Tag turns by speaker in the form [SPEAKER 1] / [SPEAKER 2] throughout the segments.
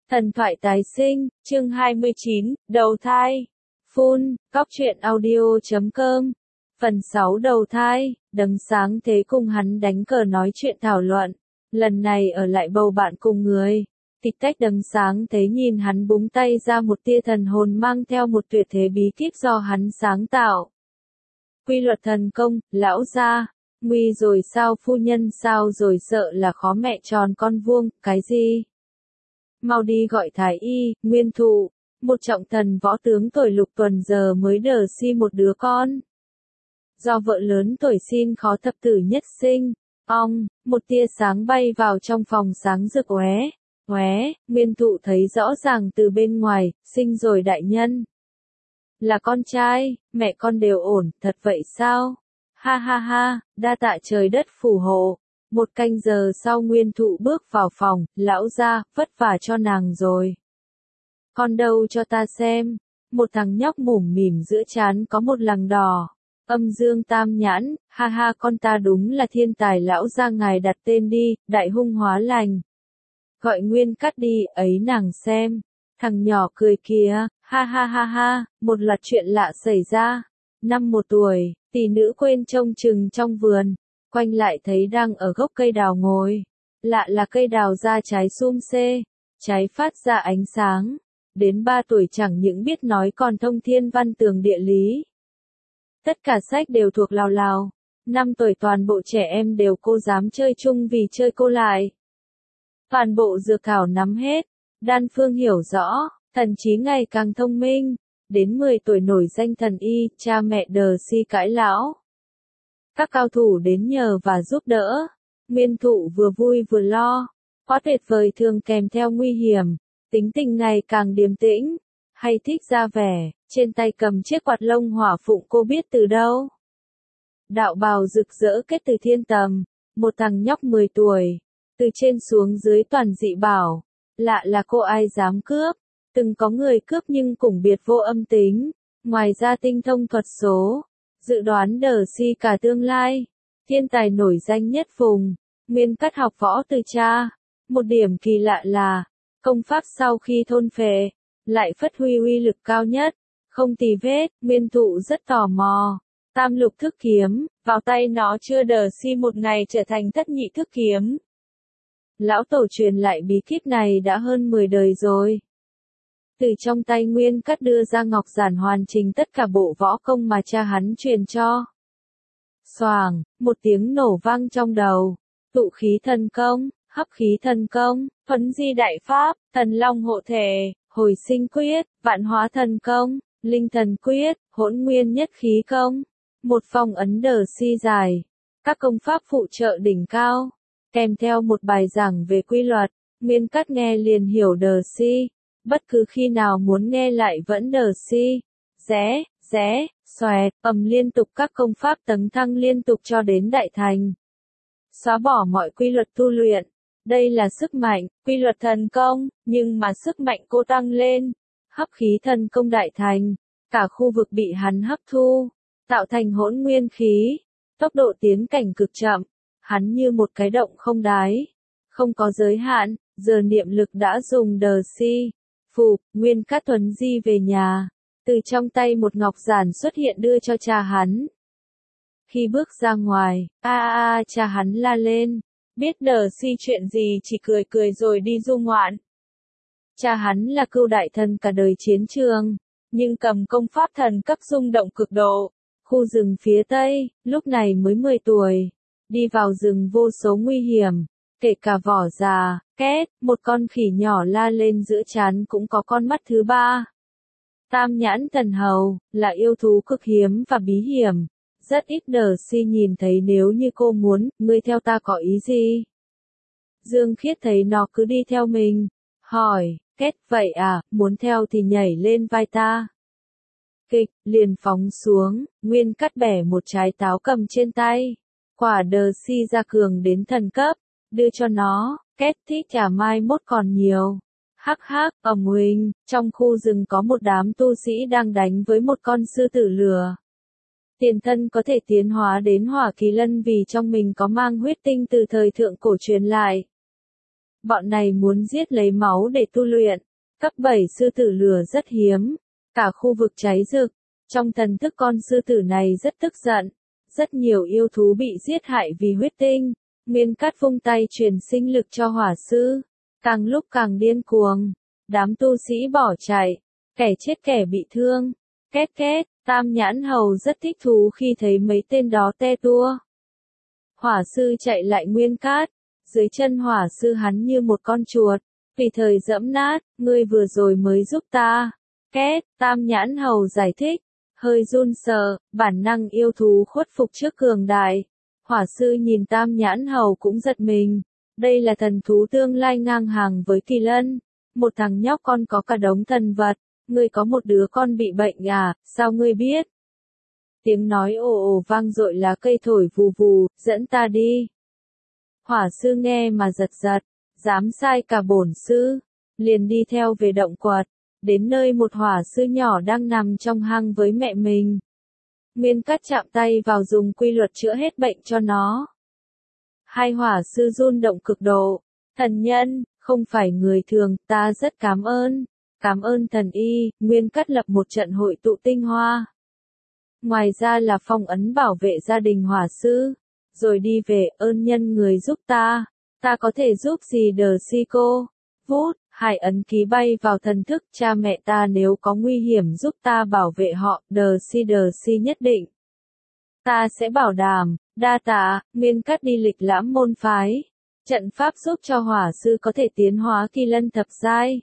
[SPEAKER 1] Thần thoại tái sinh, chương 29, đầu thai. Phun, góc truyện audio.com. Phần 6 đầu thai, đấng sáng thế cùng hắn đánh cờ nói chuyện thảo luận. Lần này ở lại bầu bạn cùng người. Tịch tách đấng sáng thế nhìn hắn búng tay ra một tia thần hồn mang theo một tuyệt thế bí kíp do hắn sáng tạo. Quy luật thần công, lão gia. Nguy rồi sao phu nhân sao rồi sợ là khó mẹ tròn con vuông, cái gì? Mau đi gọi thái y, nguyên thụ, một trọng thần võ tướng tuổi lục tuần giờ mới đờ si một đứa con. Do vợ lớn tuổi xin khó thập tử nhất sinh, một tia sáng bay vào trong phòng sáng rực oé, nguyên thụ thấy rõ ràng từ bên ngoài, sinh rồi đại nhân. Là con trai, mẹ con đều ổn, thật vậy sao? Ha ha ha, đa tạ trời đất phù hộ. Một canh giờ sau nguyên thụ bước vào phòng, lão gia, vất vả cho nàng rồi. Con đâu cho ta xem. Một thằng nhóc mủm mỉm giữa trán có một lằng đỏ. Âm dương tam nhãn, ha ha con ta đúng là thiên tài lão gia ngài đặt tên đi, đại hung hóa lành. Gọi nguyên cắt đi, ấy nàng xem. Thằng nhỏ cười kìa, ha ha ha ha, một loạt chuyện lạ xảy ra. Năm 1 tuổi, tỷ nữ quên trông chừng trong vườn. Quanh lại thấy đang ở gốc cây đào ngồi. Lạ là cây đào ra trái sum xê, trái phát ra ánh sáng. Đến 3 tuổi chẳng những biết nói còn thông thiên văn tường địa lý. Tất cả sách đều thuộc lào lào. 5 tuổi toàn bộ trẻ em đều cô dám chơi chung vì chơi cô lại. Toàn bộ dược thảo nắm hết, đan phương hiểu rõ, thần trí ngày càng thông minh. Đến 10 tuổi nổi danh thần y, cha mẹ đờ si cãi lão. Các cao thủ đến nhờ và giúp đỡ. Nguyên thụ vừa vui vừa lo. Quá tuyệt vời thường kèm theo nguy hiểm. Tính tình ngày càng điềm tĩnh. Hay thích ra vẻ. Trên tay cầm chiếc quạt lông hỏa phụng cô biết từ đâu. Đạo bào rực rỡ kết từ thiên tầm. Một thằng nhóc 10 tuổi. Từ trên xuống dưới toàn dị bảo. Lạ là cô ai dám cướp. Từng có người cướp nhưng cũng biệt vô âm tính. Ngoài ra tinh thông thuật số. Dự đoán đờ si cả tương lai. Thiên tài nổi danh nhất vùng. Nguyên cắt học võ từ cha. Một điểm kỳ lạ là, công pháp sau khi thôn phệ, lại phát huy uy lực cao nhất. Không tì vết, nguyên thụ rất tò mò. Tam lục thức kiếm, vào tay nó chưa đờ si một ngày trở thành thất nhị thức kiếm. Lão tổ truyền lại bí kíp này đã hơn 10 đời rồi. Từ trong tay Nguyên Cắt đưa ra ngọc giản hoàn chỉnh tất cả bộ võ công mà cha hắn truyền cho. Xoàng, một tiếng nổ vang trong đầu. Tụ khí thần công, hấp khí thần công, thuấn di đại pháp, thần long hộ thể, hồi sinh quyết, vạn hóa thần công, linh thần quyết, hỗn nguyên nhất khí công. Một phong ấn đờ si dài. Các công pháp phụ trợ đỉnh cao. Kèm theo một bài giảng về quy luật. Nguyên Cắt nghe liền hiểu đờ si. Bất cứ khi nào muốn nghe lại vẫn đờ si. Xoẹt, liên tục các công pháp tấn thăng liên tục cho đến đại thành. Xóa bỏ mọi quy luật tu luyện. Đây là sức mạnh, quy luật thần công, nhưng mà sức mạnh cô tăng lên. Hấp khí thần công đại thành. Cả khu vực bị hắn hấp thu. Tạo thành hỗn nguyên khí. Tốc độ tiến cảnh cực chậm. Hắn như một cái động không đáy. Không có giới hạn, giờ niệm lực đã dùng đờ si. Phụp, Nguyên Cát thuấn di về nhà. Từ trong tay một ngọc giản xuất hiện đưa cho cha hắn. Khi bước ra ngoài, cha hắn la lên. Biết đờ si chuyện gì chỉ cười cười rồi đi du ngoạn. Cha hắn là cưu đại thần cả đời chiến trường. Nhưng cầm công pháp thần cấp rung động cực độ. Khu rừng phía tây, lúc này mới 10 tuổi. Đi vào rừng vô số nguy hiểm. Kể cả vỏ già, một con khỉ nhỏ la lên giữa trán cũng có con mắt thứ 3. Tam nhãn thần hầu, là yêu thú cực hiếm và bí hiểm. Rất ít đờ si nhìn thấy nếu như cô muốn, ngươi theo ta có ý gì? Dương Khiết thấy nó cứ đi theo mình. Hỏi, vậy à, muốn theo thì nhảy lên vai ta. Kịch, liền phóng xuống, Nguyên Cắt bẻ một trái táo cầm trên tay. Quả đờ si ra cường đến thần cấp. Đưa cho nó, thích trả mai mốt còn nhiều. Hắc, huynh, trong khu rừng có một đám tu sĩ đang đánh với một con sư tử lửa. Tiền thân có thể tiến hóa đến hỏa kỳ lân vì trong mình có mang huyết tinh từ thời thượng cổ truyền lại. Bọn này muốn giết lấy máu để tu luyện. Cấp 7 sư tử lửa rất hiếm. Cả khu vực cháy rực. Trong thần thức con sư tử này rất tức giận. Rất nhiều yêu thú bị giết hại vì huyết tinh. Nguyên Cát vung tay truyền sinh lực cho hỏa sư. Càng lúc càng điên cuồng. Đám tu sĩ bỏ chạy. Kẻ chết kẻ bị thương. Két két, Tam Nhãn Hầu rất thích thú khi thấy mấy tên đó te tua. Hỏa sư chạy lại Nguyên Cát. Dưới chân hỏa sư hắn như một con chuột. Vì thời dẫm nát, ngươi vừa rồi mới giúp ta. Két, Tam Nhãn Hầu giải thích. Hơi run sợ, bản năng yêu thú khuất phục trước cường đại. Hỏa sư nhìn Tam Nhãn Hầu cũng giật mình. Đây là thần thú tương lai ngang hàng với kỳ lân. Một thằng nhóc con có cả đống thần vật. Ngươi có một đứa con bị bệnh à, sao ngươi biết? Tiếng nói ồ ồ vang dội lá cây thổi vù vù, dẫn ta đi. Hỏa sư nghe mà giật giật, dám sai cả bổn sư, liền đi theo về động quật, đến nơi một hỏa sư nhỏ đang nằm trong hang với mẹ mình. Nguyên Cát chạm tay vào dùng quy luật chữa hết bệnh cho nó. Hai hỏa sư run động cực độ, thần nhân, không phải người thường, ta rất cảm ơn thần y. Nguyên Cát lập một trận hội tụ tinh hoa. Ngoài ra là phong ấn bảo vệ gia đình hỏa sư. Rồi đi về, ơn nhân người giúp ta có thể giúp gì đờ si cô? Vút, hai ấn ký bay vào thần thức, cha mẹ ta nếu có nguy hiểm giúp ta bảo vệ họ, đờ si nhất định. Ta sẽ bảo đảm, đa tạ. Nguyên Cát đi lịch lãm môn phái. Trận pháp giúp cho hỏa sư có thể tiến hóa kỳ lân thập giai.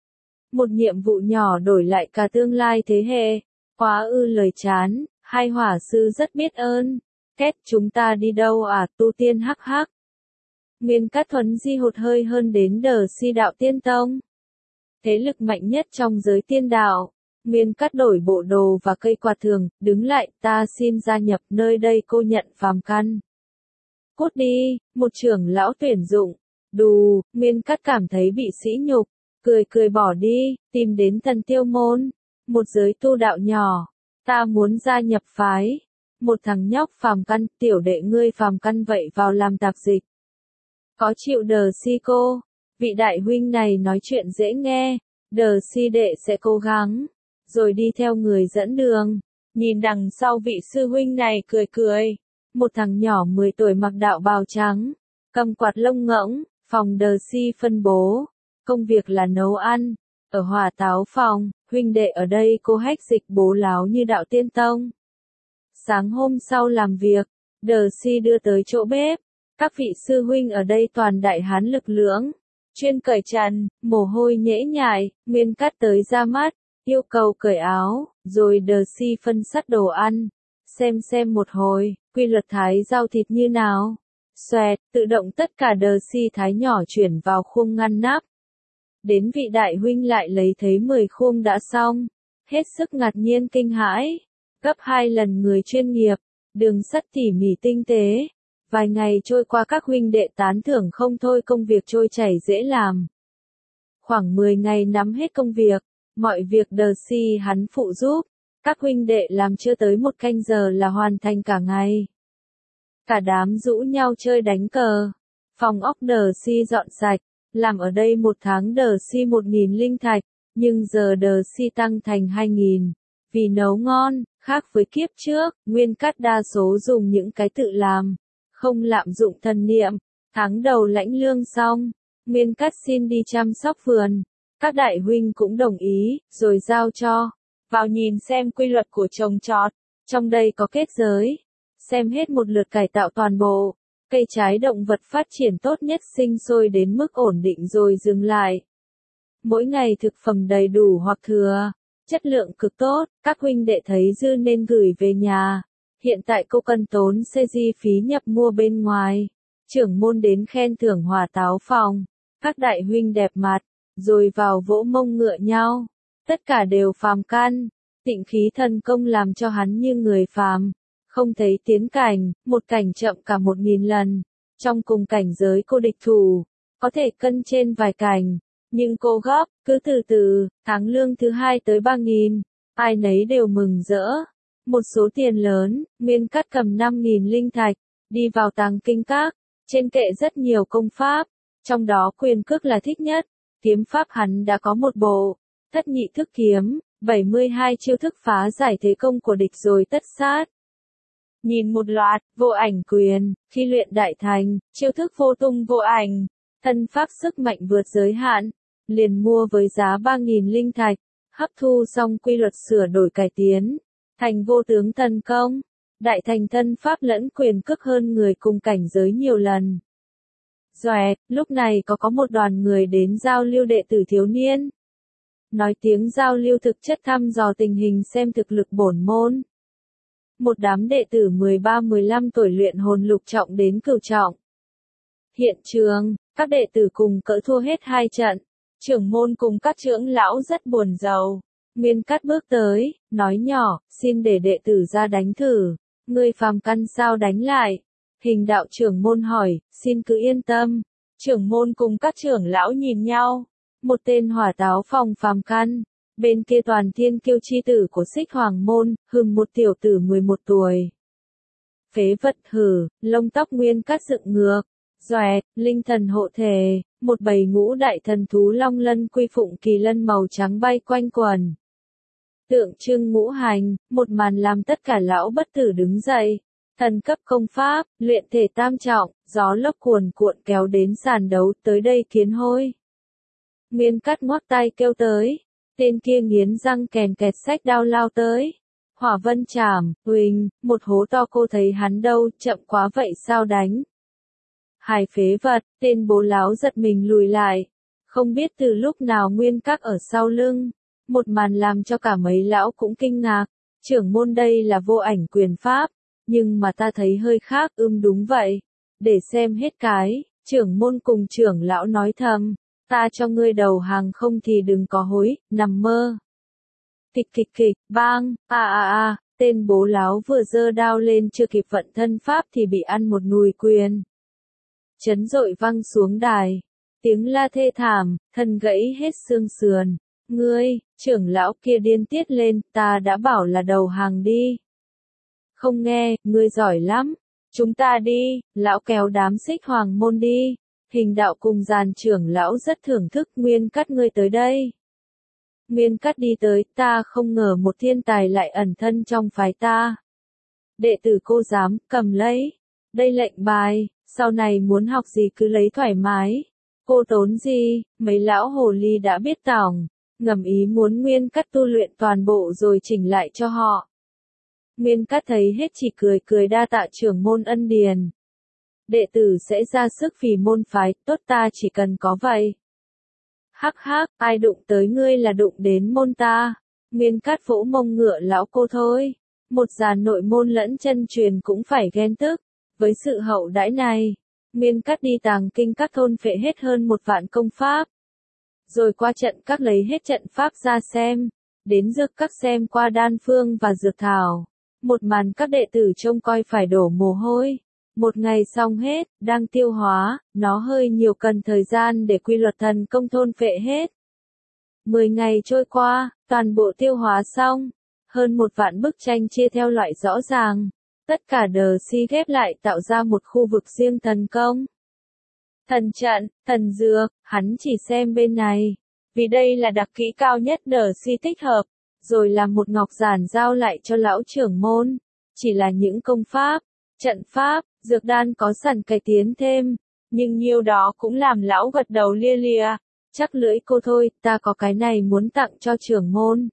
[SPEAKER 1] Một nhiệm vụ nhỏ đổi lại cả tương lai thế hệ. Quá ư lời chán, hai hỏa sư rất biết ơn. Két, chúng ta đi đâu à, tu tiên hắc hắc. Nguyên Cát thuấn di hụt hơi hơn đến đờ si đạo tiên tông. Thế lực mạnh nhất trong giới tiên đạo. Nguyên Cát đổi bộ đồ và cây quạt thường, đứng lại, ta xin gia nhập nơi đây, cô nhận phàm căn. Cút đi, một trưởng lão tuyển dụng. Đù, Nguyên Cát cảm thấy bị sỉ nhục, cười bỏ đi, tìm đến Thần Tiêu môn, một giới tu đạo nhỏ. Ta muốn gia nhập phái. Một thằng nhóc phàm căn, tiểu đệ ngươi phàm căn vậy vào làm tạp dịch. Có chịu đờ si cô? Vị đại huynh này nói chuyện dễ nghe, đờ si đệ sẽ cố gắng. Rồi đi theo người dẫn đường. Nhìn đằng sau vị sư huynh này cười. Một thằng nhỏ 10 tuổi mặc đạo bào trắng, cầm quạt lông ngỗng, phòng đờ si phân bố. Công việc là nấu ăn. Ở Hỏa Táo phòng, huynh đệ ở đây cô hách dịch bố láo như đạo tiên tông. Sáng hôm sau làm việc, đờ si đưa tới chỗ bếp. Các vị sư huynh ở đây toàn đại hán lực lưỡng, chuyên cởi trần, mồ hôi nhễ nhại. Nguyên Cát tới ra mắt, yêu cầu cởi áo, rồi đờ si phân sắt đồ ăn. Xem một hồi, quy luật thái rau thịt như nào. Xoẹt, tự động tất cả đờ si thái nhỏ chuyển vào khuôn ngăn nắp. Đến vị đại huynh lại lấy thấy 10 khuôn đã xong. Hết sức ngạc nhiên kinh hãi. Gấp 2 lần người chuyên nghiệp, đường sắt tỉ mỉ tinh tế. Vài ngày trôi qua các huynh đệ tán thưởng không thôi, công việc trôi chảy dễ làm. Khoảng 10 ngày nắm hết công việc, mọi việc đờ si hắn phụ giúp. Các huynh đệ làm chưa tới 1 canh giờ là hoàn thành cả ngày. Cả đám rũ nhau chơi đánh cờ. Phòng ốc đờ si dọn sạch. Làm ở đây 1 tháng đờ si 1.000 linh thạch, nhưng giờ đờ si tăng thành 2.000. Vì nấu ngon, khác với kiếp trước, Nguyên Cát đa số dùng những cái tự làm, không lạm dụng thần niệm. Tháng đầu lãnh lương xong, Nguyên Cát xin đi chăm sóc vườn. Các đại huynh cũng đồng ý, rồi giao cho. Vào nhìn xem quy luật của trồng trọt, trong đây có kết giới. Xem hết một lượt cải tạo toàn bộ. Cây trái động vật phát triển tốt nhất, sinh sôi đến mức ổn định rồi dừng lại. Mỗi ngày thực phẩm đầy đủ hoặc thừa, chất lượng cực tốt, các huynh đệ thấy dư nên gửi về nhà. Hiện tại cô cần tốn chi phí nhập mua bên ngoài. Trưởng môn đến khen thưởng Hỏa Táo phòng. Các đại huynh đẹp mặt, rồi vào vỗ mông ngựa nhau. Tất cả đều phàm căn, tịnh khí thần công làm cho hắn như người phàm. Không thấy tiến cảnh, một cảnh chậm cả 1.000 lần. Trong cùng cảnh giới cô địch thủ, có thể cân trên vài cảnh. Nhưng cô gấp, cứ từ từ, tháng lương thứ 2 tới 3.000. Ai nấy đều mừng rỡ. Một số tiền lớn, Nguyên Cát cầm 5.000 linh thạch, đi vào tàng kinh các. Trên kệ rất nhiều công pháp. Trong đó quyền cước là thích nhất, kiếm pháp hắn đã có một bộ, thất nhị thức kiếm, 72 chiêu thức phá giải thế công của địch rồi tất sát. Nhìn một loạt, vô ảnh quyền, khi luyện đại thành, chiêu thức vô tung vô ảnh, thân pháp sức mạnh vượt giới hạn, liền mua với giá 3.000 linh thạch, hấp thu xong quy luật sửa đổi cải tiến, thành vô tướng thần công, đại thành thân pháp lẫn quyền cước hơn người cùng cảnh giới nhiều lần. Doẹt, lúc này có một đoàn người đến giao lưu đệ tử thiếu niên. Nói tiếng giao lưu thực chất thăm dò tình hình xem thực lực bổn môn. Một đám đệ tử 13-15 tuổi luyện hồn lục trọng đến cửu trọng. Hiện trường, các đệ tử cùng cỡ thua hết 2 trận. Trưởng môn cùng các trưởng lão rất buồn rầu. Nguyên Cát bước tới, nói nhỏ, xin để đệ tử ra đánh thử. Ngươi phàm căn sao đánh lại? Hình đạo trưởng môn hỏi, xin cứ yên tâm. Trưởng môn cùng các trưởng lão nhìn nhau. Một tên hỏa táo phòng phàm căn. Bên kia toàn thiên kiêu chi tử của Xích Hoàng môn, hừng một tiểu tử 11 tuổi. Phế vật hử, lông tóc Nguyên Cát dựng ngược. Doẹt, linh thần hộ thể, một bầy ngũ đại thần thú long lân quy phụng kỳ lân màu trắng bay quanh quần. Tượng trưng ngũ hành, một màn làm tất cả lão bất tử đứng dậy. Thần cấp công pháp, luyện thể tam trọng, gió lốc cuồn cuộn kéo đến sàn đấu, tới đây kiến hôi. Nguyên Cát ngoắc tay kêu tới. Tên kia nghiến răng kèn kẹt xách đao lao tới. Hỏa vân chảm, huỳnh, một hố to cô thấy hắn đâu, chậm quá vậy sao đánh. Hài phế vật, tên bố láo giật mình lùi lại. Không biết từ lúc nào Nguyên Các ở sau lưng. Một màn làm cho cả mấy lão cũng kinh ngạc. Trưởng môn đây là vô ảnh quyền pháp. Nhưng mà ta thấy hơi khác, đúng vậy. Để xem hết cái, trưởng môn cùng trưởng lão nói thầm. Ta cho ngươi đầu hàng không thì đừng có hối, nằm mơ. Kịch kịch kịch, bang, tên bố láo vừa giơ đao lên chưa kịp vận thân pháp thì bị ăn một nùi quyền. Chấn dội văng xuống đài. Tiếng la thê thảm, thân gãy hết xương sườn. Ngươi, trưởng lão kia điên tiết lên, ta đã bảo là đầu hàng đi. Không nghe, ngươi giỏi lắm. Chúng ta đi, lão kéo đám Xích Hoàng môn đi. Hình đạo cùng giàn trưởng lão rất thưởng thức Nguyên Cát ngươi tới đây. Nguyên Cát đi tới, ta không ngờ một thiên tài lại ẩn thân trong phái ta. Đệ tử cô dám, cầm lấy. Đây lệnh bài, sau này muốn học gì cứ lấy thoải mái. Cô tốn gì, mấy lão hồ ly đã biết tỏng, ngầm ý muốn Nguyên Cát tu luyện toàn bộ rồi chỉnh lại cho họ. Nguyên Cát thấy hết chỉ cười cười đa tạ trưởng môn ân điền. Đệ tử sẽ ra sức vì môn phái, tốt ta chỉ cần có vậy. Hắc hắc, ai đụng tới ngươi là đụng đến môn ta. Nguyên Cát vỗ mông ngựa lão cô thôi. Một giàn nội môn lẫn chân truyền cũng phải ghen tức. Với sự hậu đãi này, Nguyên Cát đi tàng kinh các thôn phệ hết hơn 1 vạn công pháp. Rồi qua trận các lấy hết trận pháp ra xem. Đến dược các xem qua đan phương và dược thảo. Một màn các đệ tử trông coi phải đổ mồ hôi. Một ngày xong hết, đang tiêu hóa, nó hơi nhiều cần thời gian để quy luật thần công thôn phệ hết. 10 ngày trôi qua, toàn bộ tiêu hóa xong. Hơn 1 vạn bức tranh chia theo loại rõ ràng. Tất cả đờ si ghép lại tạo ra một khu vực riêng thần công. Thần trận, thần dược, hắn chỉ xem bên này. Vì đây là đặc kỹ cao nhất đờ si tích hợp. Rồi làm một ngọc giản giao lại cho lão trưởng môn. Chỉ là những công pháp, trận pháp, dược đan có sẵn cải tiến thêm. Nhưng nhiều đó cũng làm lão gật đầu lia lịa. Chắc lưỡi cô thôi, ta có cái này muốn tặng cho trưởng môn.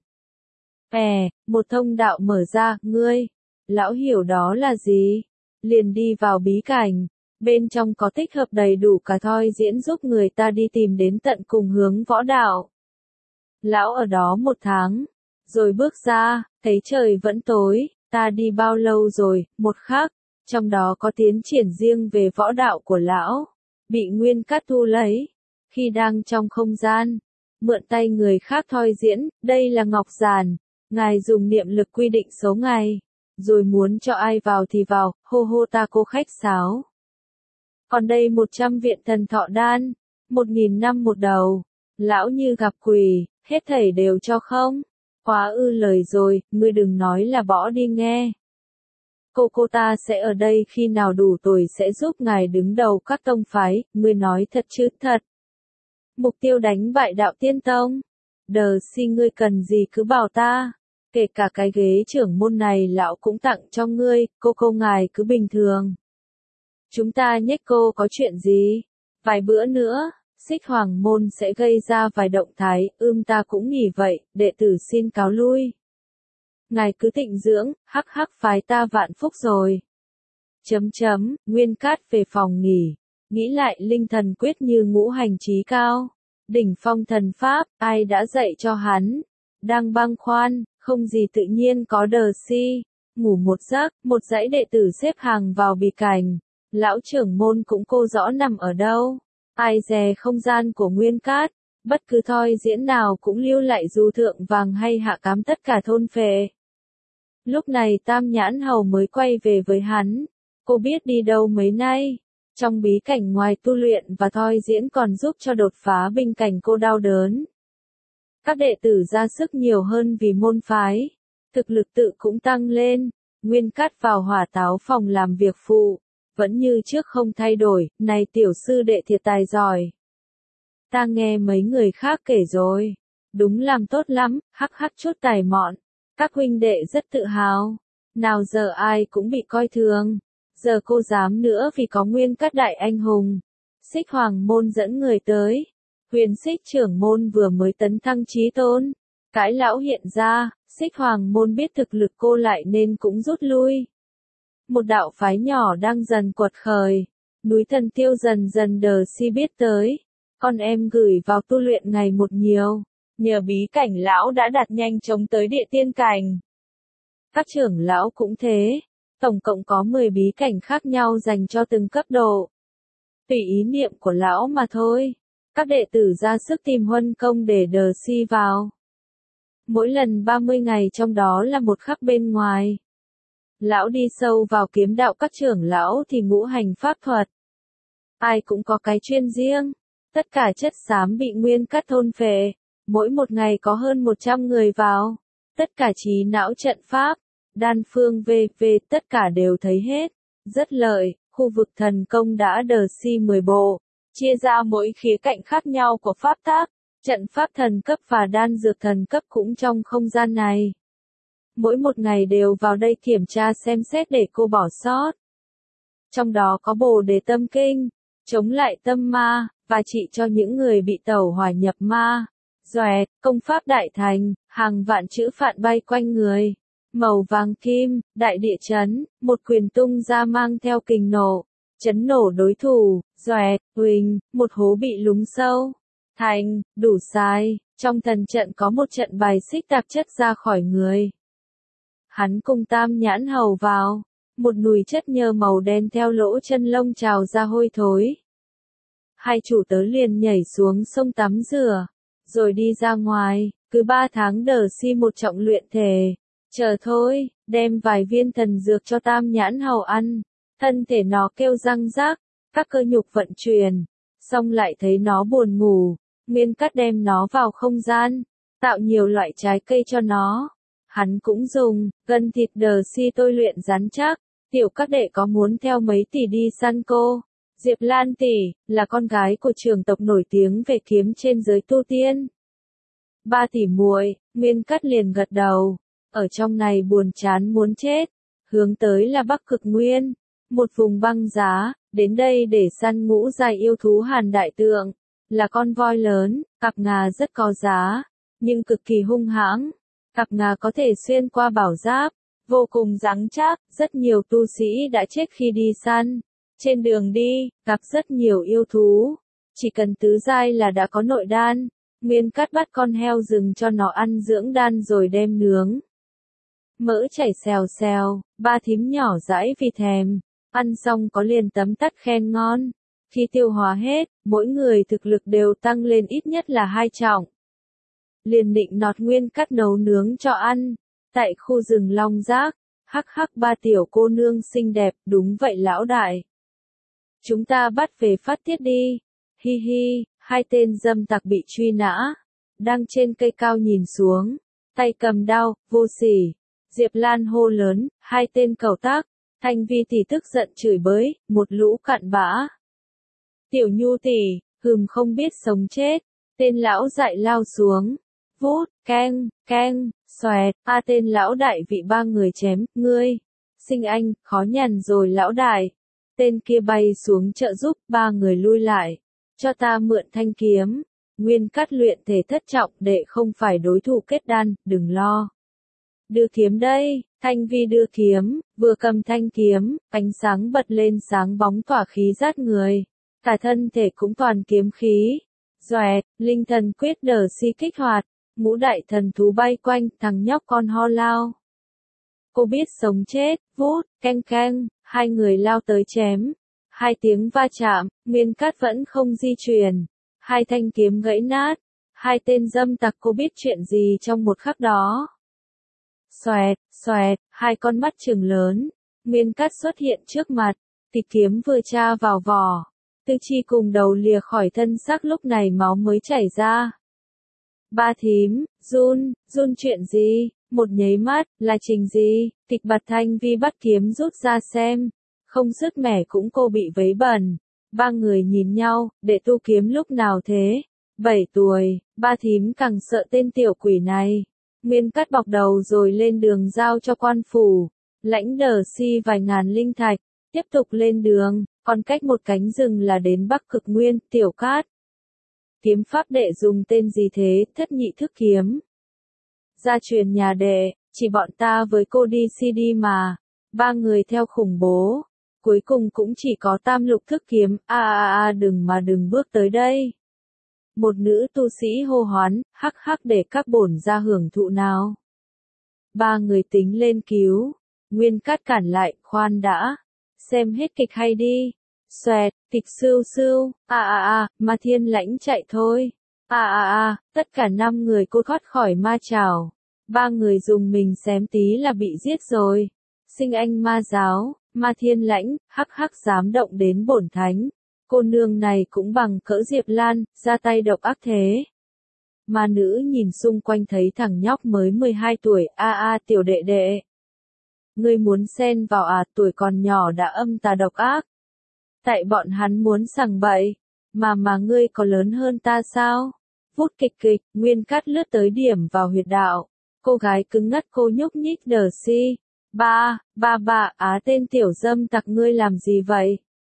[SPEAKER 1] Một thông đạo mở ra, ngươi. Lão hiểu đó là gì? Liền đi vào bí cảnh. Bên trong có tích hợp đầy đủ cả thoi diễn giúp người ta đi tìm đến tận cùng hướng võ đạo. Lão ở đó 1 tháng. Rồi bước ra, thấy trời vẫn tối. Ta đi bao lâu rồi, 1 khắc. Trong đó có tiến triển riêng về võ đạo của lão. Bị Nguyên Cát thu lấy. Khi đang trong không gian. Mượn tay người khác thoi diễn, đây là ngọc giản. Ngài dùng niệm lực quy định số ngày. Rồi muốn cho ai vào thì vào, hô hô ta cô khách sáo. Còn đây 100 viện thần thọ đan. 1.000 năm một đầu. Lão như gặp quỷ, hết thảy đều cho không. Quá ư lời rồi, ngươi đừng nói là bỏ đi nghe. cô ta sẽ ở đây khi nào đủ tuổi sẽ giúp ngài đứng đầu các tông phái, ngươi nói thật chứ thật. Mục tiêu đánh bại đạo tiên tông. Đờ si ngươi cần gì cứ bảo ta. Kể cả cái ghế trưởng môn này lão cũng tặng cho ngươi, cô ngài cứ bình thường. Chúng ta nhếch cô có chuyện gì? Vài bữa nữa, Xích Hoàng môn sẽ gây ra vài động thái, ta cũng nghỉ vậy, đệ tử xin cáo lui. Ngài cứ tịnh dưỡng, hắc phái ta vạn phúc rồi. Nguyên Cát về phòng nghỉ, nghĩ lại linh thần quyết như ngũ hành chí cao. Đỉnh phong thần pháp, ai đã dạy cho hắn? Đang băn khoăn, không gì tự nhiên có đờ si. Ngủ một giấc, một dãy đệ tử xếp hàng vào bì cảnh. Lão trưởng môn cũng cô rõ nằm ở đâu. Ai dè không gian của Nguyên Cát, bất cứ thoi diễn nào cũng lưu lại dù thượng vàng hay hạ cám tất cả thôn phệ. Lúc này Tam Nhãn Hầu mới quay về với hắn. Cô biết đi đâu mấy nay? Trong bí cảnh ngoài tu luyện và thoi diễn còn giúp cho đột phá bình cảnh cô đau đớn. Các đệ tử ra sức nhiều hơn vì môn phái. Thực lực tự cũng tăng lên. Nguyên Cát vào Hỏa Táo phòng làm việc phụ. Vẫn như trước không thay đổi, này tiểu sư đệ thiệt tài giỏi. Ta nghe mấy người khác kể rồi. Đúng làm tốt lắm, hắc chút tài mọn. Các huynh đệ rất tự hào. Nào giờ ai cũng bị coi thường. Giờ cô dám nữa vì có Nguyên Cát đại anh hùng. Xích Hoàng môn dẫn người tới. Huyền Xích trưởng môn vừa mới tấn thăng chí tôn. Cái lão hiện ra, Xích Hoàng môn biết thực lực cô lại nên cũng rút lui. Một đạo phái nhỏ đang dần quật khởi. Núi Thần Tiêu dần dần đờ si biết tới. Con em gửi vào tu luyện ngày một nhiều. Nhờ bí cảnh lão đã đạt nhanh chóng tới địa tiên cảnh. Các trưởng lão cũng thế. Tổng cộng có 10 bí cảnh khác nhau dành cho từng cấp độ. Tùy ý niệm của lão mà thôi. Các đệ tử ra sức tìm huân công để đờ si vào. Mỗi lần 30 ngày trong đó là một khắc bên ngoài. Lão đi sâu vào kiếm đạo các trưởng lão thì ngũ hành pháp thuật. Ai cũng có cái chuyên riêng. Tất cả chất xám bị Nguyên Cát thôn phệ. Mỗi một ngày có hơn 100 người vào. Tất cả trí não trận pháp. Đan phương VV tất cả đều thấy hết. Rất lợi, khu vực thần công đã đờ si 10 bộ. Chia ra mỗi khía cạnh khác nhau của pháp tác. Trận pháp thần cấp và đan dược thần cấp cũng trong không gian này. Mỗi một ngày đều vào đây kiểm tra xem xét để cô bỏ sót. Trong đó có Bồ Đề Tâm Kinh, chống lại tâm ma, và trị cho những người bị tẩu hỏa nhập ma. Doẹt, công pháp đại thành, hàng vạn chữ phạn bay quanh người. Màu vàng kim, đại địa chấn, một quyền tung ra mang theo kình nổ. Chấn nổ đối thủ, doẹt, huỳnh, một hố bị lún sâu. Thành, đủ sai, trong thần trận có một trận bài xích tạp chất ra khỏi người. Hắn cùng Tam Nhãn Hầu vào, một nùi chất nhơ màu đen theo lỗ chân lông trào ra hôi thối. Hai chủ tớ liền nhảy xuống sông tắm rửa, rồi đi ra ngoài, cứ 3 tháng đờ si một trọng luyện thể. Chờ thôi, đem vài viên thần dược cho Tam Nhãn Hầu ăn, thân thể nó kêu răng rác, các cơ nhục vận chuyển, xong lại thấy nó buồn ngủ, Nguyên Cát đem nó vào không gian, tạo nhiều loại trái cây cho nó. Hắn cũng dùng, gân thịt đờ si tôi luyện rắn chắc, tiểu các đệ có muốn theo mấy tỷ đi săn cô? Diệp Lan tỷ, là con gái của trưởng tộc nổi tiếng về kiếm trên giới tu tiên. 3 tỷ muội, Nguyên Cát liền gật đầu, ở trong này buồn chán muốn chết, hướng tới là Bắc Cực Nguyên, một vùng băng giá, đến đây để săn ngũ giai yêu thú Hàn Đại Tượng, là con voi lớn, cặp ngà rất có giá, nhưng cực kỳ hung hãng. Cặp ngà có thể xuyên qua bảo giáp, vô cùng rắn chắc, rất nhiều tu sĩ đã chết khi đi săn. Trên đường đi, gặp rất nhiều yêu thú, chỉ cần tứ giai là đã có nội đan. Nguyên Cát bắt con heo rừng cho nó ăn dưỡng đan rồi đem nướng. Mỡ chảy xèo xèo, ba thím nhỏ dãi vì thèm, ăn xong có liền tấm tắc khen ngon. Khi tiêu hóa hết, mỗi người thực lực đều tăng lên ít nhất là 2 trọng. Liền định nọt Nguyên Cát nấu nướng cho ăn, tại khu rừng Long Giác, hắc ba tiểu cô nương xinh đẹp, đúng vậy lão đại. Chúng ta bắt về phát tiết đi, hi hi, hai tên dâm tặc bị truy nã, đang trên cây cao nhìn xuống, tay cầm đao, vô sỉ, Diệp Lan hô lớn, hai tên cẩu tác, Thanh Vi tỷ tức giận chửi bới, một lũ cặn bã. Tiểu Nhu tỷ, không biết sống chết. Tên lão dại lao xuống. Vút, keng, keng, xoẹt, tên lão đại vị ba người chém, ngươi. Sinh anh, khó nhằn rồi lão đại. Tên kia bay xuống trợ giúp, ba người lui lại. Cho ta mượn thanh kiếm. Nguyên Cát luyện thể thất trọng, đệ không phải đối thủ kết đan, đừng lo. Đưa kiếm đây, Thanh Vi đưa kiếm, vừa cầm thanh kiếm, ánh sáng bật lên sáng bóng tỏa khí rát người. Cả thân thể cũng toàn kiếm khí. Doẹt, linh thần quyết đờ si kích hoạt, ngũ đại thần thú bay quanh, thằng nhóc con ho lao. Cô biết sống chết, vút, keng keng, hai người lao tới chém. Hai tiếng va chạm, Nguyên Cát vẫn không di chuyển. Hai thanh kiếm gãy nát. Hai tên dâm tặc cô biết chuyện gì trong một khắc đó. Xoẹt, xoẹt, hai con mắt trừng lớn. Nguyên Cát xuất hiện trước mặt. Tịch kiếm vừa tra vào vỏ. Tư chi cùng đầu lìa khỏi thân xác lúc này máu mới chảy ra. Ba thím, run chuyện gì? Một nháy mắt, là trình gì? Tịch bật Thanh Vi bắt kiếm rút ra xem. Không sứt mẻ cũng cô bị vấy bẩn. Ba người nhìn nhau, đệ tu kiếm lúc nào thế? 7 tuổi, ba thím càng sợ tên tiểu quỷ này. Nguyên Cát bọc đầu rồi lên đường giao cho quan phủ. Lãnh đờ si vài ngàn linh thạch. Tiếp tục lên đường, còn cách một cánh rừng là đến Bắc Cực Nguyên, Tiểu Cát. Kiếm pháp đệ dùng tên gì thế? Thất nhị thức kiếm. Gia truyền nhà đệ, chỉ bọn ta với cô đi CD mà. Ba người theo khủng bố. Cuối cùng cũng chỉ có tam lục thức kiếm, đừng bước tới đây. Một nữ tu sĩ hô hoán, hắc để các bổn ra hưởng thụ nào. Ba người tính lên cứu. Nguyên Cát cản lại, khoan đã. Xem hết kịch hay đi. Xoẹt, tịch sưu, ma thiên lãnh chạy thôi. Tất cả 5 người cô thoát khỏi ma trảo. Ba người dùng mình xém tí là bị giết rồi. Sinh anh ma giáo, ma thiên lãnh, hắc dám động đến bổn thánh. Cô nương này cũng bằng cỡ Diệp Lan, ra tay độc ác thế. Ma nữ nhìn xung quanh thấy thằng nhóc mới 12 tuổi, tiểu đệ đệ. Ngươi muốn xen vào tuổi còn nhỏ đã âm tà độc ác. Tại bọn hắn muốn sằng bậy, mà ngươi có lớn hơn ta sao? Vút kịch, Nguyên Cát lướt tới điểm vào huyệt đạo. Cô gái cứng ngắt cô nhúc nhích đờ si. Ba, tên tiểu dâm tặc ngươi làm gì vậy?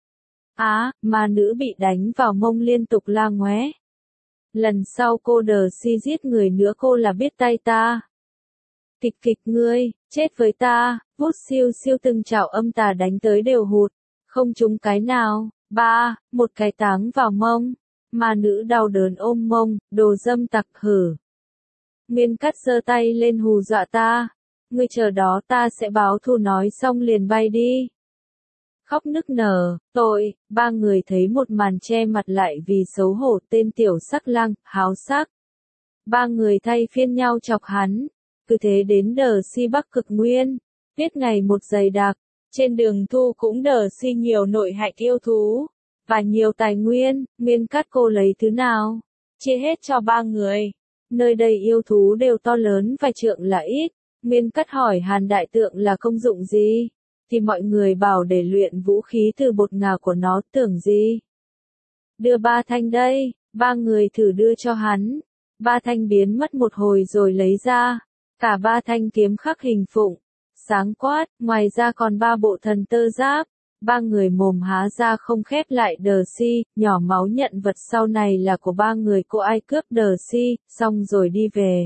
[SPEAKER 1] Ma nữ bị đánh vào mông liên tục la ngoé. Lần sau cô đờ si giết người nữa cô là biết tay ta. Kịch ngươi, chết với ta, vút siêu từng chảo âm tà đánh tới đều hụt, không trúng cái nào, một cái táng vào mông, mà nữ đau đớn ôm mông, đồ dâm tặc hử. Nguyên Cát giơ tay lên hù dọa ta, ngươi chờ đó ta sẽ báo thù nói xong liền bay đi. Khóc nức nở, tội, ba người thấy một màn che mặt lại vì xấu hổ tên tiểu sắc lang, háo sắc. Ba người thay phiên nhau chọc hắn. Cứ thế đến đờ si Bắc Cực Nguyên, viết ngày một dày đặc, trên đường thu cũng đờ si nhiều nội hạch yêu thú, và nhiều tài nguyên, Nguyên Cát cô lấy thứ nào, chia hết cho ba người. Nơi đây yêu thú đều to lớn vài trượng là ít, Nguyên Cát hỏi Hàn Đại Tượng là công dụng gì, thì mọi người bảo để luyện vũ khí từ bột ngà của nó, tưởng gì. Đưa ba thanh đây, ba người thử đưa cho hắn, ba thanh biến mất một hồi rồi lấy ra. Cả ba thanh kiếm khắc hình phụng, sáng quát, ngoài ra còn 3 bộ thần tơ giáp. Ba người mồm há ra không khép lại đờ si, nhỏ máu nhận vật sau này là của ba người cô ai cướp đờ si, xong rồi đi về.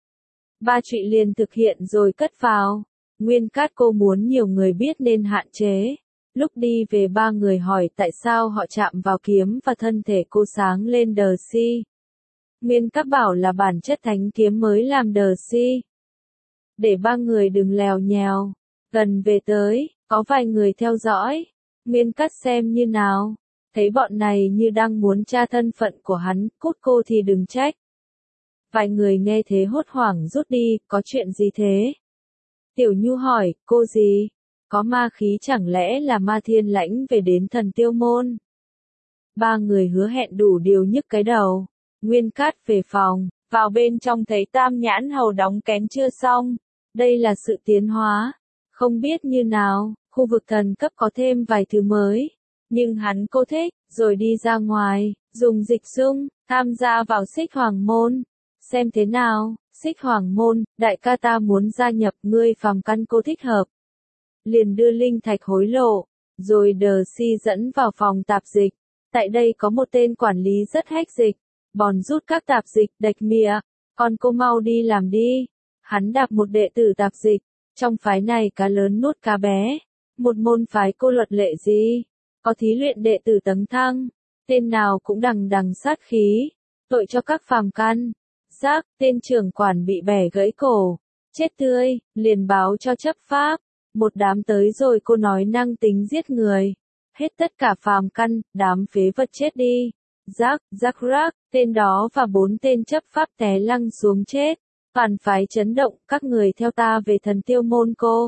[SPEAKER 1] Ba chuyện liền thực hiện rồi cất vào. Nguyên Cát cô muốn nhiều người biết nên hạn chế. Lúc đi về ba người hỏi tại sao họ chạm vào kiếm và thân thể cô sáng lên đờ si. Nguyên Cát bảo là bản chất thánh kiếm mới làm đờ si. Để ba người đừng lèo nhèo. Gần về tới, có vài người theo dõi. Nguyên Cát xem như nào. Thấy bọn này như đang muốn tra thân phận của hắn, cút cô thì đừng trách. Vài người nghe thế hốt hoảng rút đi, có chuyện gì thế? Tiểu Nhu hỏi, cô gì? Có ma khí chẳng lẽ là ma thiên lãnh về đến thần tiêu môn? Ba người hứa hẹn đủ điều nhức cái đầu. Nguyên Cát về phòng, vào bên trong thấy Tam Nhãn Hầu đóng kén chưa xong. Đây là sự tiến hóa. Không biết như nào, khu vực thần cấp có thêm vài thứ mới. Nhưng hắn cô thích, rồi đi ra ngoài, dùng dịch dung, tham gia vào Xích Hoàng Môn. Xem thế nào, Xích Hoàng Môn, đại ca ta muốn gia nhập, ngươi phàm căn cô thích hợp. Liền đưa linh thạch hối lộ, rồi Đờ-si dẫn vào phòng tạp dịch. Tại đây có một tên quản lý rất hách dịch, bòn rút các tạp dịch, đạch mịa, con cô mau đi làm đi. Hắn đạp một đệ tử tạp dịch, trong phái này cá lớn nuốt cá bé, một môn phái cô luật lệ gì, có thí luyện đệ tử tấn thăng, tên nào cũng đằng đằng sát khí, tội cho các phàm căn. Giác, tên trưởng quản bị bẻ gãy cổ, chết tươi, liền báo cho chấp pháp, một đám tới rồi cô nói năng tính giết người, hết tất cả phàm căn, đám phế vật chết đi. Giác, Giác Rác, tên đó và 4 tên chấp pháp té lăn xuống chết. Toàn phái chấn động, các người theo ta về Thần Tiêu Môn cô.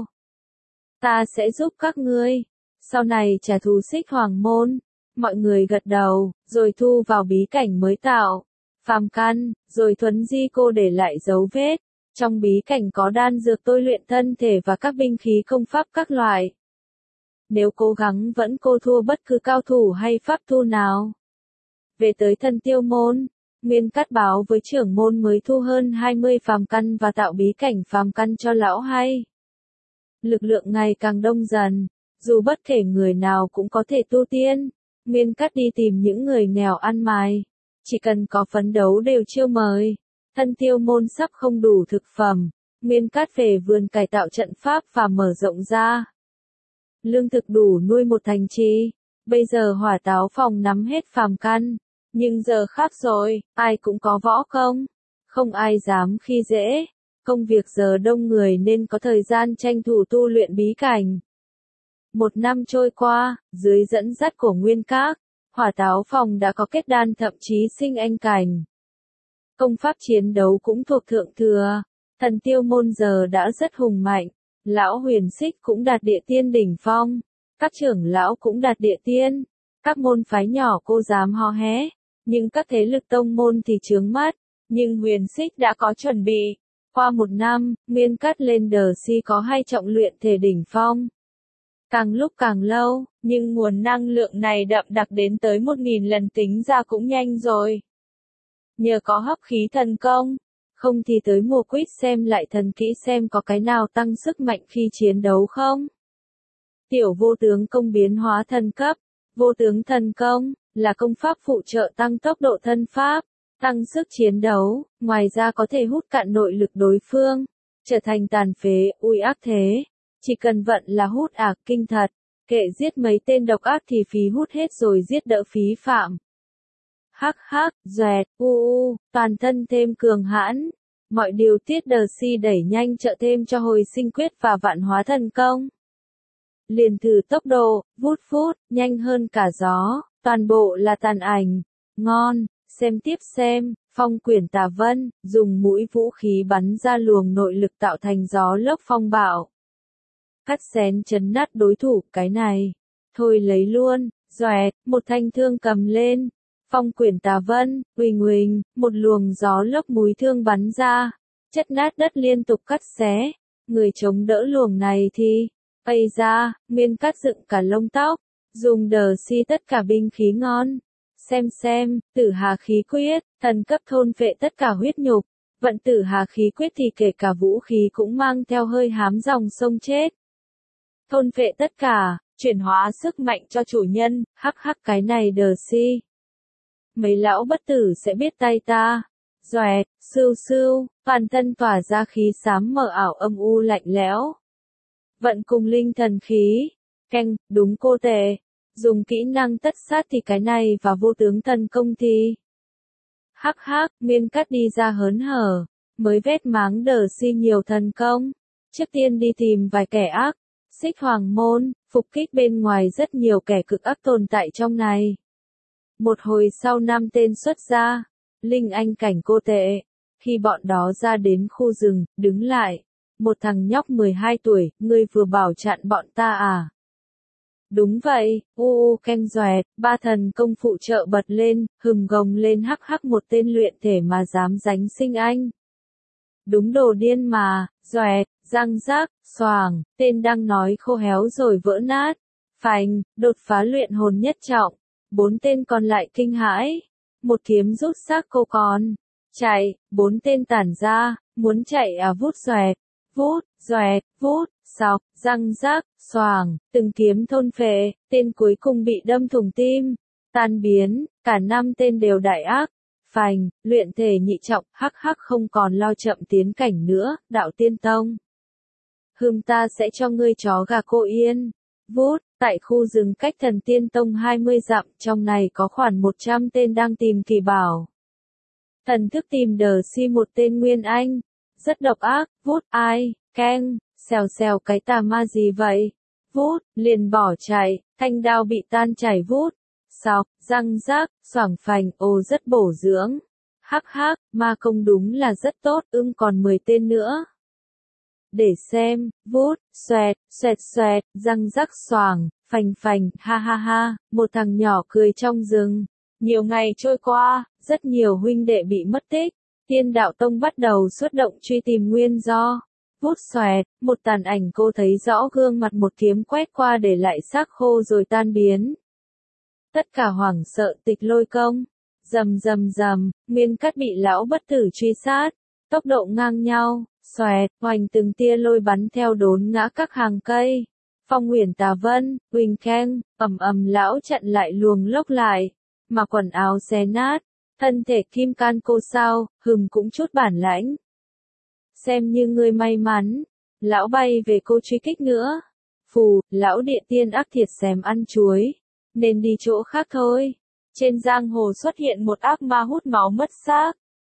[SPEAKER 1] Ta sẽ giúp các ngươi. Sau này trả thù Xích Hoàng Môn. Mọi người gật đầu, rồi thu vào bí cảnh mới tạo. Phàm căn, rồi Thuấn Di cô để lại dấu vết. Trong bí cảnh có đan dược tôi luyện thân thể và các binh khí công pháp các loại. Nếu cố gắng vẫn cô thua bất cứ cao thủ hay pháp tu nào. Về tới Thần Tiêu Môn, Nguyên Cát báo với trưởng môn mới thu hơn 20 phàm căn và tạo bí cảnh phàm căn cho lão hay. Lực lượng ngày càng đông dần, dù bất kể người nào cũng có thể tu tiên. Nguyên Cát đi tìm những người nghèo ăn mày, chỉ cần có phấn đấu đều chiêu mời. Thần Tiêu Môn sắp không đủ thực phẩm, Nguyên Cát về vườn cải tạo trận pháp và mở rộng ra. Lương thực đủ nuôi một thành trì, bây giờ Hỏa Táo Phòng nắm hết phàm căn. Nhưng giờ khác rồi, ai cũng có võ công, không ai dám khi dễ, công việc giờ đông người nên có thời gian tranh thủ tu luyện bí cảnh. 1 năm trôi qua, dưới dẫn dắt của Nguyên Các, Hỏa Táo Phòng đã có kết đan thậm chí sinh anh cảnh. Công pháp chiến đấu cũng thuộc thượng thừa, Thần Tiêu Môn giờ đã rất hùng mạnh, lão Huyền Xích cũng đạt địa tiên đỉnh phong, các trưởng lão cũng đạt địa tiên, các môn phái nhỏ cô dám hò hé. Nhưng các thế lực tông môn thì chướng mắt, nhưng Huyền Xích đã có chuẩn bị. Qua 1 năm, Nguyên Cát lên Đờ-si có 2 trọng luyện thể đỉnh phong. Càng lúc càng lâu, nhưng nguồn năng lượng này đậm đặc đến tới 1000 lần tính ra cũng nhanh rồi. Nhờ có hấp khí thần công, không thì tới mùa quýt xem lại thần kỹ xem có cái nào tăng sức mạnh khi chiến đấu không. Tiểu vô tướng công biến hóa thần cấp, vô tướng thần công là công pháp phụ trợ tăng tốc độ thân pháp, tăng sức chiến đấu, ngoài ra có thể hút cạn nội lực đối phương, trở thành tàn phế, ui ác thế. Chỉ cần vận là hút ạc kinh thật, kệ giết mấy tên độc ác thì phí hút hết rồi giết đỡ phí phạm. Hắc hắc, doẹt, toàn thân thêm cường hãn, mọi điều tiết Đờ-si đẩy nhanh trợ thêm cho hồi sinh quyết và vạn hóa thần công. Liền thử tốc độ, vút phút, nhanh hơn cả gió. Toàn bộ là tàn ảnh, ngon, xem tiếp xem, Phong Quyển Tà Vân, dùng mũi vũ khí bắn ra luồng nội lực tạo thành gió lốc phong bạo. Cắt xén chấn nát đối thủ, cái này, thôi lấy luôn, doẹt, một thanh thương cầm lên. Phong Quyển Tà Vân, huỳnh huỳnh, một luồng gió lốc múi thương bắn ra, chất nát đất liên tục cắt xé. Người chống đỡ luồng này thì, ây ra, Nguyên Cát dựng cả lông tóc. Dùng Đờ-si tất cả binh khí ngon. Xem, Tử Hà Khí Quyết, thần cấp thôn phệ tất cả huyết nhục. Vận Tử Hà Khí Quyết thì kể cả vũ khí cũng mang theo hơi hám dòng sông chết. Thôn phệ tất cả, chuyển hóa sức mạnh cho chủ nhân, hắc cái này Đờ-si. Mấy lão bất tử sẽ biết tay ta. Doẹt, sưu, toàn thân tỏa ra khí xám mờ ảo âm u lạnh lẽo. Vận cùng linh thần khí. Canh, đúng cô tệ. Dùng kỹ năng tất sát thì cái này và vô tướng thần công thì. Hắc, Nguyên Cát đi ra hớn hở, mới vét máng Đờ-si nhiều thần công. Trước tiên đi tìm vài kẻ ác, Xích Hoàng Môn, phục kích bên ngoài rất nhiều kẻ cực ác tồn tại trong này. Một hồi sau 5 tên xuất ra, linh anh cảnh cô tệ. Khi bọn đó ra đến khu rừng, đứng lại. Một thằng nhóc 12 tuổi, ngươi vừa bảo chặn bọn ta à? Đúng vậy, kem doẹt, 3 thần công phụ trợ bật lên, hừng gồng lên hắc một tên luyện thể mà dám giánh sinh anh. Đúng đồ điên mà, doẹt, răng rác, xoàng, tên đang nói khô héo rồi vỡ nát. Phành, đột phá luyện hồn nhất trọng. 4 tên còn lại kinh hãi. Một kiếm rút xác cô con. Chạy, 4 tên tản ra, muốn chạy à vút xoẹt, vút, sọc, răng rác, xoàng, từng kiếm thôn phệ, tên cuối cùng bị đâm thủng tim. Tan biến, cả 5 tên đều đại ác. Phành, luyện thể nhị trọng, hắc hắc không còn lo chậm tiến cảnh nữa, đạo tiên tông. Ta sẽ cho ngươi chó gà cô yên. Vút, tại khu rừng cách thần tiên tông 20 dặm, trong này có khoảng 100 tên đang tìm kỳ bảo. Thần thức tìm đờ si một tên Nguyên Anh. Rất độc ác, vút, ai, keng, xèo xèo cái tà ma gì vậy? Vút, liền bỏ chạy, thanh đao bị tan chảy vút. Sọc, răng rác, xoảng phành, ô rất bổ dưỡng. Hắc hắc, ma công đúng là rất tốt, còn 10 tên nữa. Để xem, vút, xoẹt, răng rắc xoàng, phành, ha ha ha, một thằng nhỏ cười trong rừng. Nhiều ngày trôi qua, rất nhiều huynh đệ bị mất tích. Tiên đạo tông bắt đầu xuất động truy tìm nguyên do. Vút xoẹt, một tàn ảnh cô thấy rõ gương mặt một kiếm quét qua để lại xác khô rồi tan biến. Tất cả hoảng sợ Tịch Lôi công. Rầm, Nguyên Cắt bị lão bất tử truy sát. Tốc độ ngang nhau, xoẹt, hoành từng tia lôi bắn theo đốn ngã các hàng cây. Phong Huyền Tà Vân, Huỳnh Keng, ầm lão chặn lại luồng lốc lại. Mà quần áo xé nát, thân thể kim can cô sao, cũng chút bản lãnh. Xem như ngươi may mắn, lão bay về cô truy kích nữa. Phù, lão địa tiên ác thiệt xém ăn chuối, nên đi chỗ khác thôi. Trên giang hồ xuất hiện một ác ma hút máu mất xác.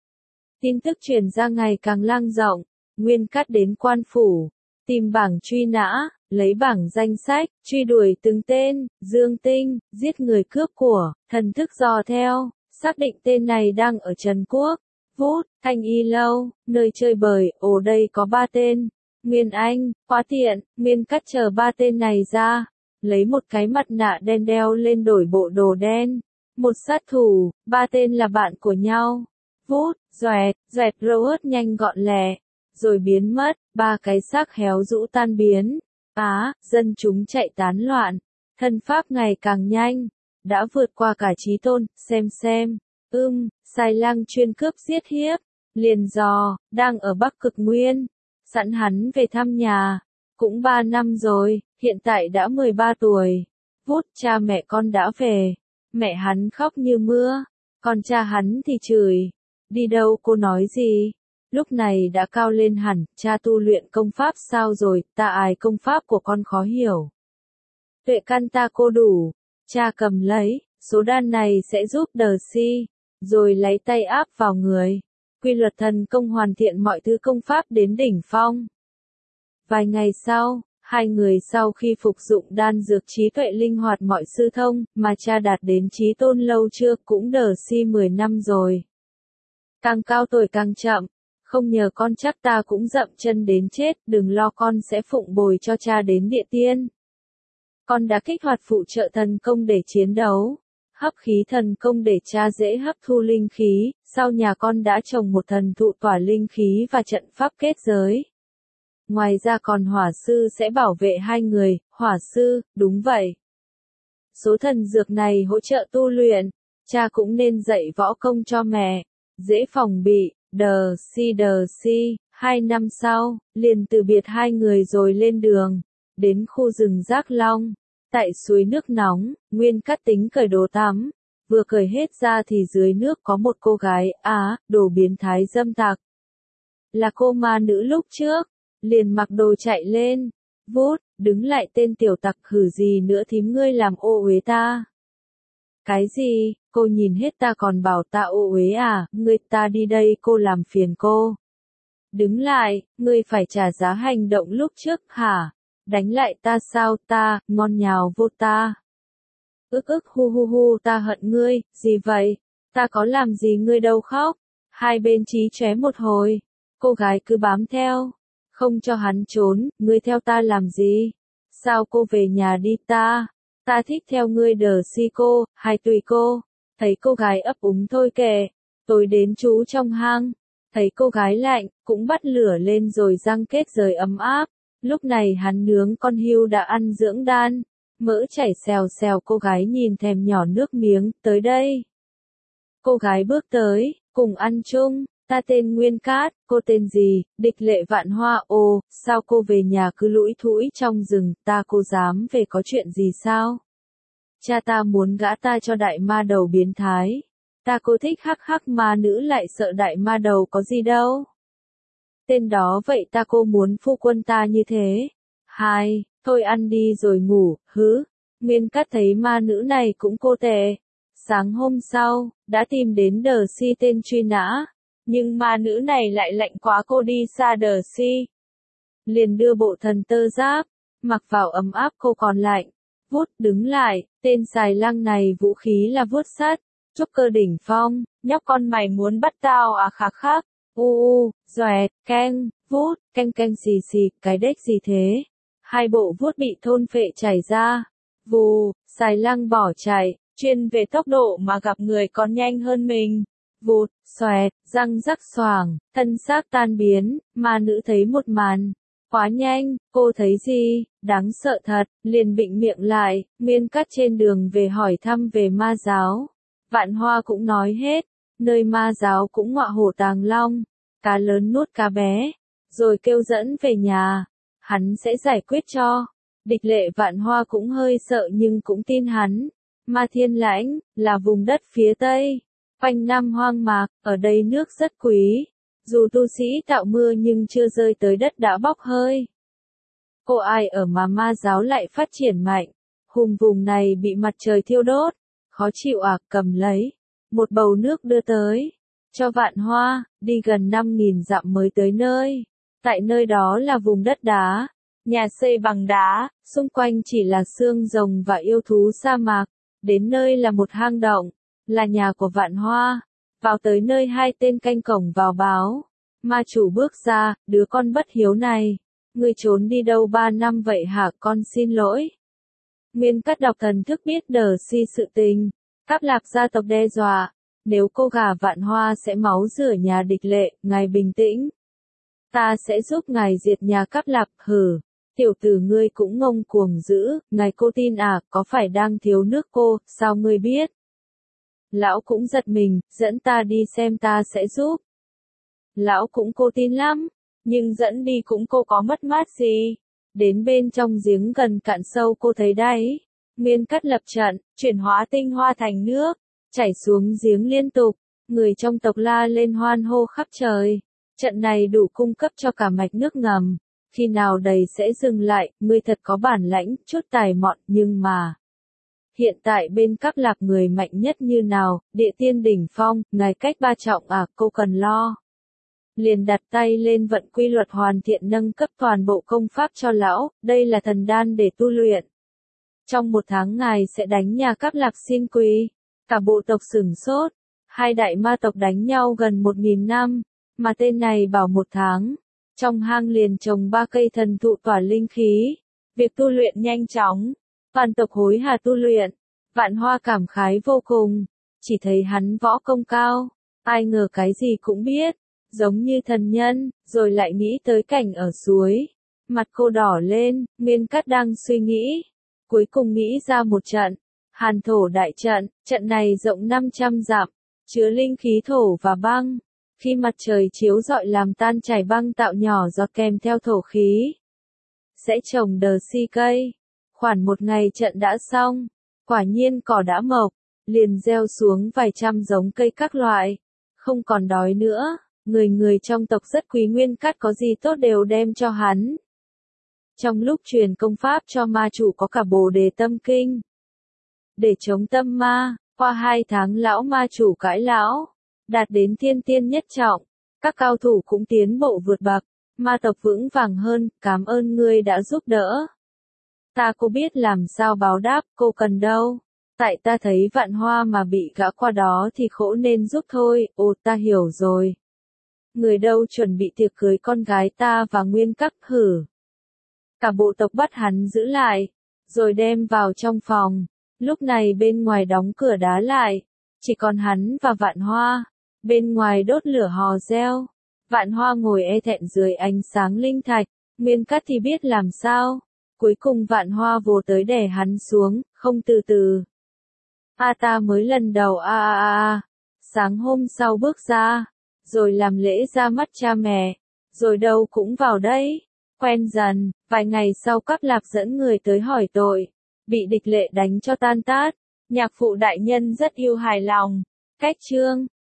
[SPEAKER 1] Tin tức truyền ra ngày càng lan rộng, Nguyên Cắt đến quan phủ, tìm bảng truy nã, lấy bảng danh sách, truy đuổi từng tên, Dương Tinh, giết người cướp của, thần thức dò theo, xác định tên này đang ở Trần Quốc. Vút, Thanh Y Lâu, nơi chơi bời, đây có 3 tên. Nguyên Anh, quá tiện, Nguyên Cắt chờ 3 tên này ra, lấy một cái mặt nạ đen đeo lên đổi bộ đồ đen. Một sát thủ, 3 tên là bạn của nhau. Vút, doẹt, râu nhanh gọn lẹ, rồi biến mất, 3 cái xác héo rũ tan biến. Dân chúng chạy tán loạn, thân pháp ngày càng nhanh, đã vượt qua cả Chí Tôn, xem. Sai Lang chuyên cướp giết hiếp, liền dò, đang ở Bắc Cực Nguyên, sẵn hắn về thăm nhà, cũng 3 năm rồi, hiện tại đã 13 tuổi. Vút, cha mẹ con đã về, mẹ hắn khóc như mưa, còn cha hắn thì chửi, đi đâu cô nói gì? Lúc này đã cao lên hẳn, cha tu luyện công pháp sao rồi, ta ai công pháp của con khó hiểu. Tuệ căn ta cô đủ, cha cầm lấy, số đan này sẽ giúp đờ si, rồi lấy tay áp vào người. Quy luật thần công hoàn thiện mọi thứ công pháp đến đỉnh phong. Vài ngày sau, 2 người sau khi phục dụng đan dược trí tuệ linh hoạt mọi sư thông, mà cha đạt đến Chí Tôn lâu chưa, cũng đờ si 10 năm rồi. Càng cao tuổi càng chậm, không nhờ con chắc ta cũng dậm chân đến chết, đừng lo con sẽ phụng bồi cho cha đến địa tiên. Con đã kích hoạt phụ trợ thần công để chiến đấu. Hấp khí thần công để cha dễ hấp thu linh khí, sau nhà con đã trồng một thần thụ tỏa linh khí và trận pháp kết giới. Ngoài ra còn hỏa sư sẽ bảo vệ 2 người, hỏa sư, đúng vậy. Số thần dược này hỗ trợ tu luyện, cha cũng nên dạy võ công cho mẹ, dễ phòng bị, đờ si, 2 năm sau, liền từ biệt 2 người rồi lên đường, đến khu rừng Giác Long. Tại suối nước nóng, Nguyên Cắt tính cởi đồ tắm, vừa cởi hết ra thì dưới nước có một cô gái, đồ biến thái dâm tặc. Là cô ma nữ lúc trước, liền mặc đồ chạy lên, vút, đứng lại tên tiểu tặc hử gì nữa thím ngươi làm ô uế ta. Cái gì, cô nhìn hết ta còn bảo ta ô uế à, ngươi ta đi đây cô làm phiền cô. Đứng lại, ngươi phải trả giá hành động lúc trước hả? Đánh lại ta sao ta, ngon nhào vô ta. Hu, ta hận ngươi, gì vậy? Ta có làm gì ngươi đâu khóc. 2 bên chí chóe một hồi. Cô gái cứ bám theo. Không cho hắn trốn, ngươi theo ta làm gì? Sao cô về nhà đi ta? Ta thích theo ngươi đờ si cô, hay tùy cô. Thấy cô gái ấp úng thôi kệ. Tôi đến trú trong hang. Thấy cô gái lạnh, cũng bắt lửa lên rồi răng kết rời ấm áp. Lúc này hắn nướng con hươu đã ăn dưỡng đan. Mỡ chảy xèo xèo, cô gái nhìn thèm nhỏ nước miếng, tới đây. Cô gái bước tới, cùng ăn chung. Ta tên Nguyên Cát, cô tên gì? Địch Lệ Vạn Hoa. Ồ, sao cô về nhà cứ lủi thủi trong rừng, cô dám về có chuyện gì sao? Cha ta muốn gả ta cho đại ma đầu biến thái. Cô thích hắc hắc, ma nữ lại sợ đại ma đầu có gì đâu. Tên đó vậy cô muốn phu quân ta như thế. Hai, thôi ăn đi rồi ngủ, hứ. Nguyên Cát thấy ma nữ này cũng cô tệ. Sáng hôm sau, đã tìm đến Đờ-si tên truy nã. Nhưng ma nữ này lại lạnh quá, cô đi xa Đờ-si. Liền đưa bộ thần tơ giáp, mặc vào ấm áp, cô còn lạnh. Vút, đứng lại, tên xài lăng này vũ khí là vuốt sắt, trúc cơ đỉnh phong, nhóc con mày muốn bắt tao à? Khắc khắc, doẹt, keng, vút, keng keng xì xì, cái đếch gì thế? Hai bộ vuốt bị thôn phệ chảy ra, vù, xài lăng bỏ chạy, chuyên về tốc độ mà gặp người còn nhanh hơn mình. Vụt, xoẹt, răng rắc xoàng, thân xác tan biến, ma nữ thấy một màn. Quá nhanh, cô thấy gì? Đáng sợ thật, liền bịnh miệng lại. Nguyên Cát trên đường về hỏi thăm về ma giáo. Vạn Hoa cũng nói hết, nơi ma giáo cũng ngọa hổ tàng long, cá lớn nuốt cá bé, rồi kêu dẫn về nhà, hắn sẽ giải quyết cho. Địch Lệ Vạn Hoa cũng hơi sợ nhưng cũng tin hắn. Ma Thiên Lãnh, là vùng đất phía Tây, quanh năm hoang mạc, ở đây nước rất quý. Dù tu sĩ tạo mưa nhưng chưa rơi tới đất đã bốc hơi. Cô ai ở mà ma giáo lại phát triển mạnh. Vùng này bị mặt trời thiêu đốt. Khó chịu à? Cầm lấy. Một bầu nước đưa tới. Cho Vạn Hoa, đi gần 5.000 dặm mới tới nơi. Tại nơi đó là vùng đất đá. Nhà xây bằng đá, xung quanh chỉ là xương rồng và yêu thú sa mạc. Đến nơi là một hang động, là nhà của Vạn Hoa. Vào tới nơi hai tên canh cổng vào báo. Ma chủ bước ra, đứa con bất hiếu này. Ngươi trốn đi đâu 3 năm vậy hả? Con xin lỗi. Nguyên Cát đọc thần thức biết Đờ-si sự tình. Cáp Lạc gia tộc đe dọa. Nếu cô gả Vạn Hoa sẽ máu rửa nhà Địch Lệ, ngài bình tĩnh. Ta sẽ giúp ngài diệt nhà Cáp Lạc. Hừ. Tiểu tử ngươi cũng ngông cuồng dữ, ngài cô tin à? Có phải đang thiếu nước cô, sao ngươi biết? Lão cũng giật mình, dẫn ta đi xem, ta sẽ giúp. Lão cũng cô tin lắm, nhưng dẫn đi cũng cô có mất mát gì. Đến bên trong giếng gần cạn sâu cô thấy đáy. Nguyên Cát lập trận, chuyển hóa tinh hoa thành nước, chảy xuống giếng liên tục. Người trong tộc la lên hoan hô khắp trời. Trận này đủ cung cấp cho cả mạch nước ngầm. Khi nào đầy sẽ dừng lại, ngươi thật có bản lãnh, chút tài mọn, nhưng mà. Hiện tại bên Cáp Lạc người mạnh nhất như nào? Địa tiên đỉnh phong, ngài cách 3 trọng à? Cô cần lo. Liền đặt tay lên vận quy luật hoàn thiện, nâng cấp toàn bộ công pháp cho lão. Đây là thần đan để tu luyện. Trong 1 tháng ngài sẽ đánh nhà Cáp Lạc xin quỳ. Cả bộ tộc sửng sốt. Hai đại ma tộc đánh nhau gần 1.000 năm. Mà tên này bảo 1 tháng. Trong hang liền trồng 3 cây thần thụ tỏa linh khí. Việc tu luyện nhanh chóng. Toàn tộc hối hả tu luyện. Vạn Hoa cảm khái vô cùng. Chỉ thấy hắn võ công cao. Ai ngờ cái gì cũng biết. Giống như thần nhân, rồi lại nghĩ tới cảnh ở suối. Mặt cô đỏ lên, Nguyên Cát đang suy nghĩ. Cuối cùng nghĩ ra một trận. Hàn thổ đại trận, trận này rộng 500 dặm, chứa linh khí thổ và băng. Khi mặt trời chiếu rọi làm tan chảy băng tạo nhỏ giọt kèm theo thổ khí. Sẽ trồng Đờ-si cây. Khoảng 1 ngày trận đã xong. Quả nhiên cỏ đã mọc, liền gieo xuống vài trăm giống cây các loại. Không còn đói nữa. Người trong tộc rất quý Nguyên Cát, có gì tốt đều đem cho hắn. Trong lúc truyền công pháp cho ma chủ có cả Bồ Đề Tâm Kinh. Để chống tâm ma, qua 2 tháng lão ma chủ cãi lão, đạt đến thiên tiên nhất trọng. Các cao thủ cũng tiến bộ vượt bậc, ma tộc vững vàng hơn, cảm ơn ngươi đã giúp đỡ. Cô biết làm sao báo đáp, cô cần đâu. Tại ta thấy Vạn Hoa mà bị gã qua đó thì khổ nên giúp thôi. Ồ, ta hiểu rồi. Người đâu chuẩn bị tiệc cưới con gái ta và Nguyên Cát. Hử. Cả bộ tộc bắt hắn giữ lại, rồi đem vào trong phòng. Lúc này bên ngoài đóng cửa đá lại, chỉ còn hắn và Vạn Hoa. Bên ngoài đốt lửa hò reo. Vạn Hoa ngồi e thẹn dưới ánh sáng linh thạch, Miên Cắt thì biết làm sao. Cuối cùng Vạn Hoa vồ tới đè hắn xuống, không từ từ. Ta mới lần đầu Sáng hôm sau bước ra, rồi làm lễ ra mắt cha mẹ, rồi đâu cũng vào đấy. Quen dần, vài ngày sau Cáp Lạc dẫn người tới hỏi tội, bị địch lệ đánh cho tan tát. Nhạc phụ đại nhân rất yêu hài lòng. Cách chương